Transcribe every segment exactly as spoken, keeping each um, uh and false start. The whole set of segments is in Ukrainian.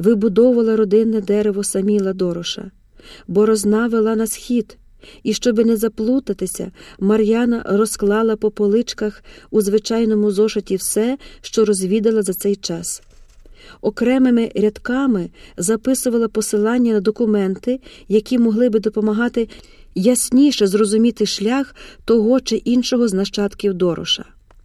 вибудовувала родинне дерево Саміла Дороша. Борозна вела на схід, і, щоби не заплутатися, Мар'яна розклала по поличках у звичайному зошиті все, що розвідала за цей час. Окремими рядками записувала посилання на документи, які могли би допомагати ясніше зрозуміти шлях того чи іншого з нащадків Дороша.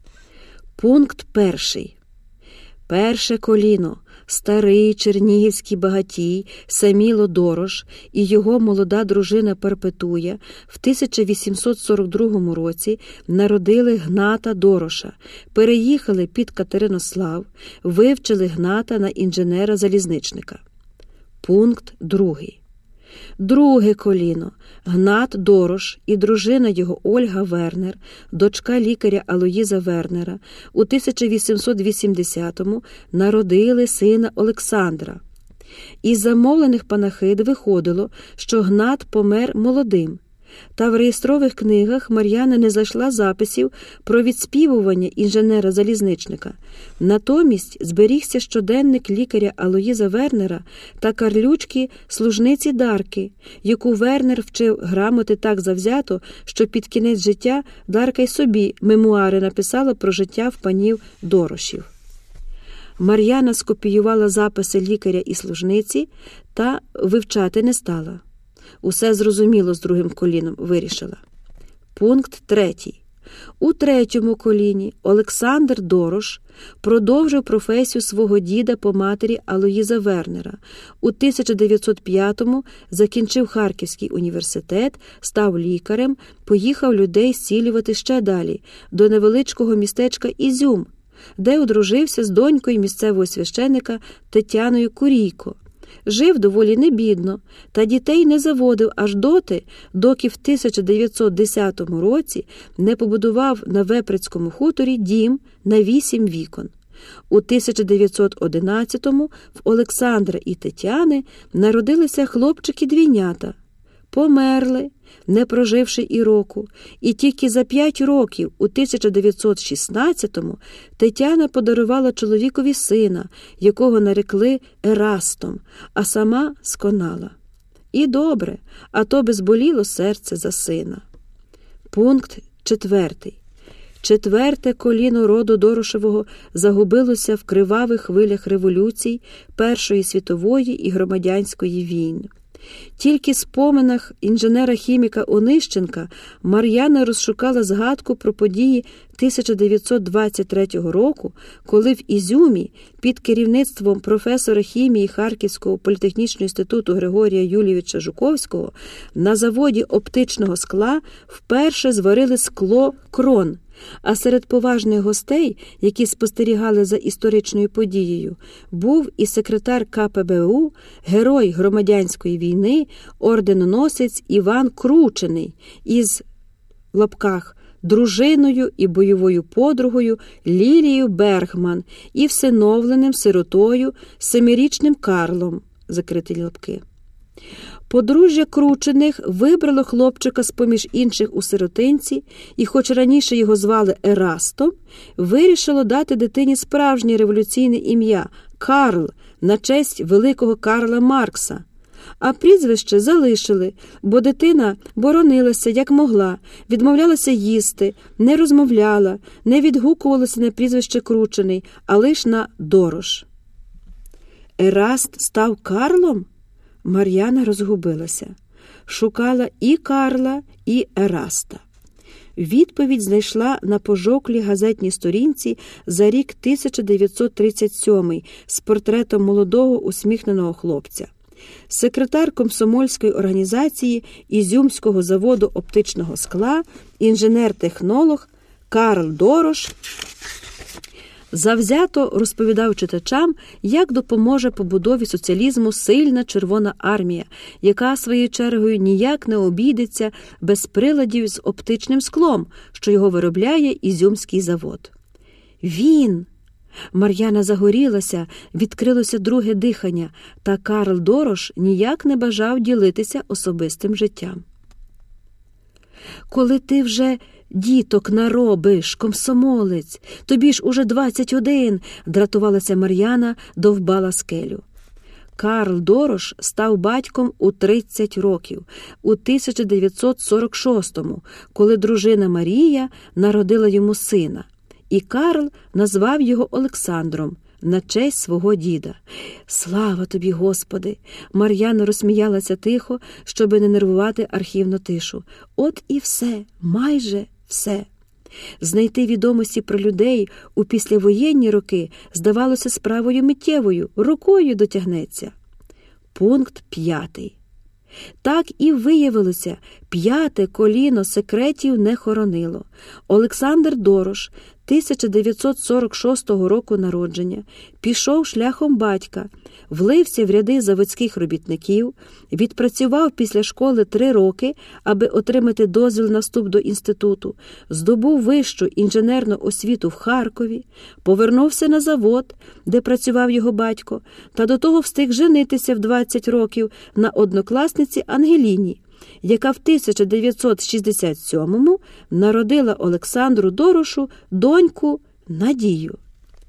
Пункт перший. Перше коліно, старий чернігівський багатій Саміло Дорош і його молода дружина Перпетуя в тисяча вісімсот сорок другому році народили Гната Дороша, переїхали під Катеринослав, вивчили Гната на інженера-залізничника. Пункт другий. Друге коліно. Гнат Дорош і дружина його Ольга Вернер, дочка лікаря Алоїза Вернера, у тисяча вісімсот вісімдесятому народили сина Олександра. Із замовлених панахид виходило, що Гнат помер молодим. Та в реєстрових книгах Мар'яна не знайшла записів про відспівування інженера-залізничника. Натомість зберігся щоденник лікаря Алоїза Вернера та карлючки служниці Дарки, яку Вернер вчив грамоти так завзято, що під кінець життя Дарка й собі мемуари написала про життя в панів Дорошів. Мар'яна скопіювала записи лікаря і служниці та вивчати не стала. Усе зрозуміло з другим коліном, вирішила. Пункт третій. У третьому коліні Олександр Дорош продовжив професію свого діда по матері Алоїза Вернера. У тисяча дев'ятсот п'ятому закінчив Харківський університет, став лікарем, поїхав людей зцілювати ще далі, до невеличкого містечка Ізюм, де одружився з донькою місцевого священика Тетяною Курійко. Жив доволі небідно, та дітей не заводив аж доти, доки в тисяча дев'ятсот десятому році не побудував на Веприцькому хуторі дім на вісім вікон. У тисяча дев'ятсот одинадцятому в Олександра і Тетяни народилися хлопчики-двійнята. Померли, не проживши і року, і тільки за п'ять років, у тисяча дев'ятсот шістнадцятому, Тетяна подарувала чоловікові сина, якого нарекли Ерастом, а сама сконала. І добре, а то би зболіло серце за сина. Пункт четвертий. Четверте коліно роду Дорошевого загубилося в кривавих хвилях революцій Першої світової і громадянської війн. Тільки в споминах інженера-хіміка Онищенка Мар'яна розшукала згадку про події тисяча дев'ятсот двадцять третього року, коли в Ізюмі під керівництвом професора хімії Харківського політехнічного інституту Григорія Юлійовича Жуковського на заводі оптичного скла вперше зварили скло крон. А серед поважних гостей, які спостерігали за історичною подією, був і секретар ка пе бе у, герой громадянської війни, орденоносець Іван Кручений із, в лапках, дружиною і бойовою подругою Лілією Бергман і всиновленим сиротою семирічним Карлом, закриті лапки. Подружжя Кручених вибрало хлопчика з-поміж інших у сиротинці і, хоч раніше його звали Ерастом, вирішило дати дитині справжнє революційне ім'я – Карл, на честь великого Карла Маркса. А прізвище залишили, бо дитина боронилася як могла, відмовлялася їсти, не розмовляла, не відгукувалася на прізвище Кручений, а лиш на Дорош. Ераст став Карлом? Мар'яна розгубилася. Шукала і Карла, і Ераста. Відповідь знайшла на пожовклій газетній сторінці за рік тисяча дев'ятсот тридцять сьомий з портретом молодого усміхненого хлопця. Секретар комсомольської організації Ізюмського заводу оптичного скла, інженер-технолог Карл Дорош завзято розповідав читачам, як допоможе побудові соціалізму сильна Червона армія, яка своєю чергою ніяк не обійдеться без приладів з оптичним склом, що його виробляє Ізюмський завод. Він! Мар'яна загорілася, відкрилося друге дихання, та Карл Дорош ніяк не бажав ділитися особистим життям. «Коли ти вже діток наробиш, комсомолець, тобі ж уже двадцять один», – дратувалася Мар'яна, довбала скелю. Карл Дорош став батьком у тридцять років, у тисяча дев'ятсот сорок шостому, коли дружина Марія народила йому сина. І Карл назвав його Олександром на честь свого діда. «Слава тобі, Господи!» Мар'яна розсміялася тихо, щоби не нервувати архівну тишу. От і все, майже все. Знайти відомості про людей у післявоєнні роки здавалося справою миттєвою, рукою дотягнеться. Пункт п'ятий. Так і виявилося, п'яте коліно секретів не хоронило. Олександр Дорош, тисяча дев'ятсот сорок шостого року народження, пішов шляхом батька, влився в ряди заводських робітників, відпрацював після школи три роки, аби отримати дозвіл на вступ до інституту, здобув вищу інженерну освіту в Харкові, повернувся на завод, де працював його батько, та до того встиг женитися в двадцять років на однокласниці Ангеліні, яка в тисяча дев'ятсот шістдесят сьомому народила Олександру Дорошу доньку Надію.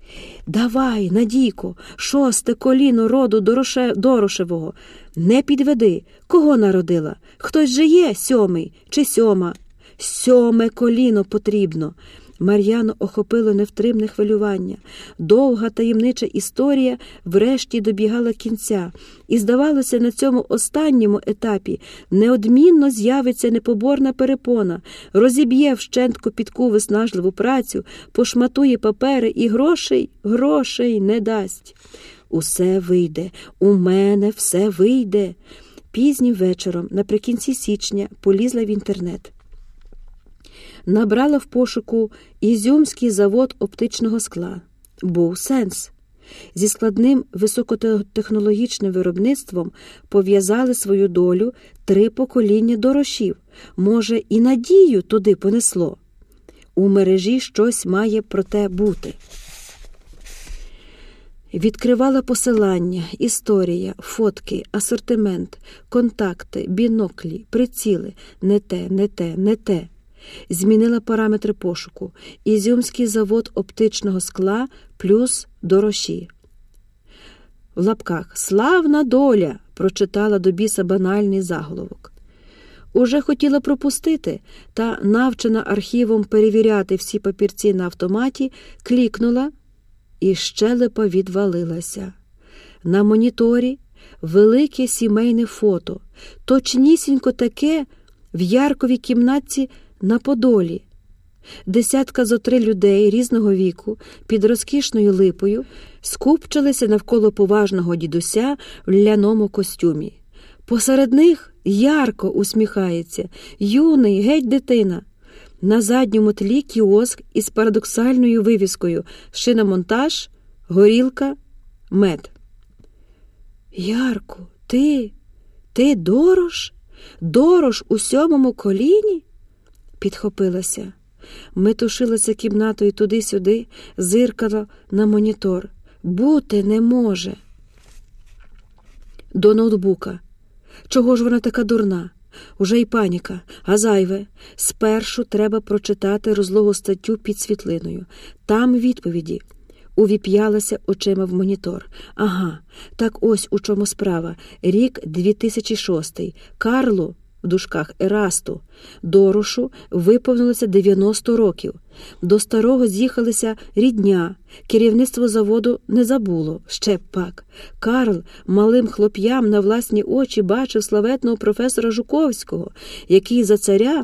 «Давай, Надійко, шосте коліно роду Дороше... Дорошевого. Не підведи. Кого народила? Хтось же є сьомий чи сьома? Сьоме коліно потрібно». Мар'яну охопило невтримне хвилювання. Довга таємнича історія врешті добігала кінця. І, здавалося, на цьому останньому етапі неодмінно з'явиться непоборна перепона, розіб'є вщент копітку виснажливу працю, пошматує папери і грошей, грошей не дасть. «Усе вийде, у мене все вийде». Пізнім вечором, наприкінці січня, полізла в інтернет. Набрала в пошуку «Ізюмський завод оптичного скла». Був сенс. Зі складним високотехнологічним виробництвом пов'язали свою долю три покоління Дорошів. Може, і Надію туди понесло. У мережі щось має про те бути. Відкривала посилання, історія, фотки, асортимент, контакти, біноклі, приціли. Не те, не те, не те. Змінила параметри пошуку. Ізюмський завод оптичного скла плюс Дороші. В лапках «Славна доля!» прочитала до біса банальний заголовок. Уже хотіла пропустити, та, навчена архівом перевіряти всі папірці на автоматі, клікнула, і щелепа відвалилася. На моніторі велике сімейне фото, точнісінько таке в Ярковій кімнатці на Подолі. Десятка зо три людей різного віку під розкішною липою скупчилися навколо поважного дідуся в ляному костюмі. Посеред них ярко усміхається, юний, геть дитина. На задньому тлі кіоск із парадоксальною вивіскою «Шиномонтаж, горілка, мед». «Ярко, ти? Ти Дорош? Дорош у сьомому коліні?» Підхопилася. Метушилася кімнатою туди-сюди, зиркала на монітор. Бути не може. До ноутбука. Чого ж вона така дурна? Уже й паніка, а зайве. Спершу треба прочитати розлогу статтю під світлиною. Там відповіді. Увіп'ялася очима в монітор. Ага, так ось у чому справа. Рік дві тисячі шостий. Карлу, в дужках Ерасту, Дорошу виповнилося дев'яносто років. До старого з'їхалися рідня. Керівництво заводу не забуло. Ще б пак. Карл малим хлоп'ям на власні очі бачив славетного професора Жуковського, який за царя